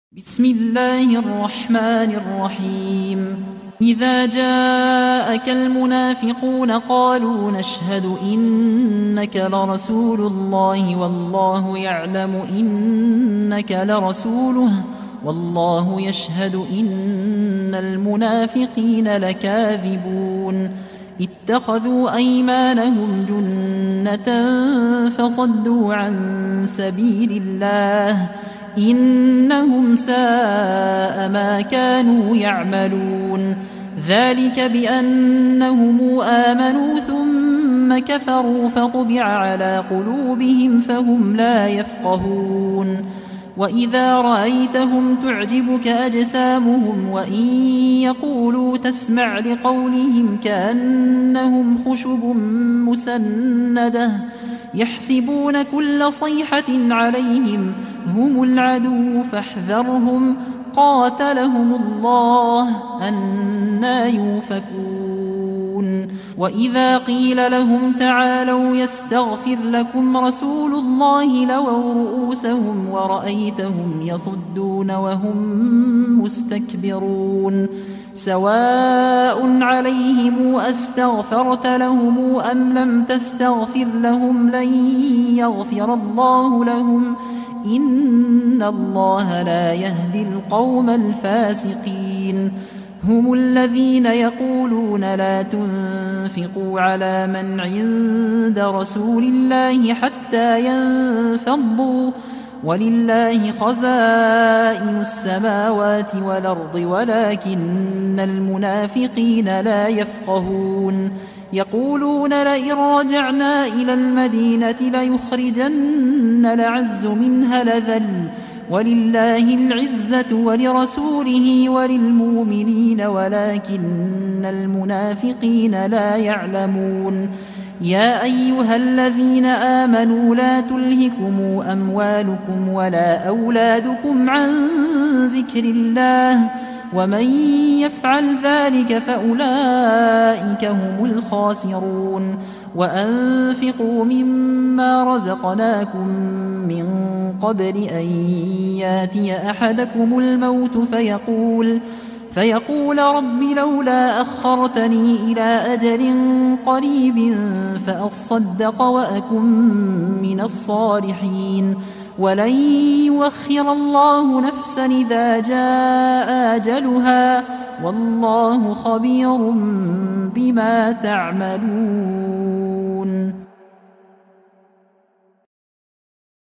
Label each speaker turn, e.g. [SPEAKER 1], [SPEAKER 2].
[SPEAKER 1] بسم الله الرحمن الرحيم إذا جاءك المنافقون قالوا نشهد إنك لرسول الله والله يعلم إنك لرسوله والله يشهد إن المنافقين لكاذبون اتخذوا أيمانهم جنة فصدوا عن سبيل الله إنهم ساء ما كانوا يعملون ذلك بأنهم آمنوا ثم كفروا فطبع على قلوبهم فهم لا يفقهون وإذا رأيتهم تعجبك أجسامهم وإن يقولوا تسمع لقولهم كأنهم خشب مسندة يحسبون كل صيحة عليهم هم العدو فاحذرهم قاتلهم الله أنى يؤفكون وإذا قيل لهم تعالوا يستغفر لكم رسول الله لووا رؤوسهم ورأيتهم يصدون وهم مستكبرون سواء عليهم أستغفرت لهم أم لم تستغفر لهم لن يغفر الله لهم إن الله لا يهدي القوم الفاسقين هم الذين يقولون لا تنفقوا على من عند رسول الله حتى ينفضوا ولله خزائن السماوات والأرض ولكن المنافقين لا يفقهون يقولون لئن رجعنا إلى المدينة ليخرجن الأعز منها الأذل ولله العزة ولرسوله وللمؤمنين ولكن المنافقين لا يعلمون يا أيها الذين آمنوا لا تلهكم أموالكم ولا أولادكم عن ذكر الله ومن يفعل ذلك فأولئك هم الخاسرون وأنفقوا مما رزقناكم من قبل أن ياتي أحدكم الموت فيقول رب لولا أخرتني إلى أجل قريب فأصدق وأكن من الصالحين ولن يؤخر الله نفسا إذا جاء أجلها والله خبير بما تعملون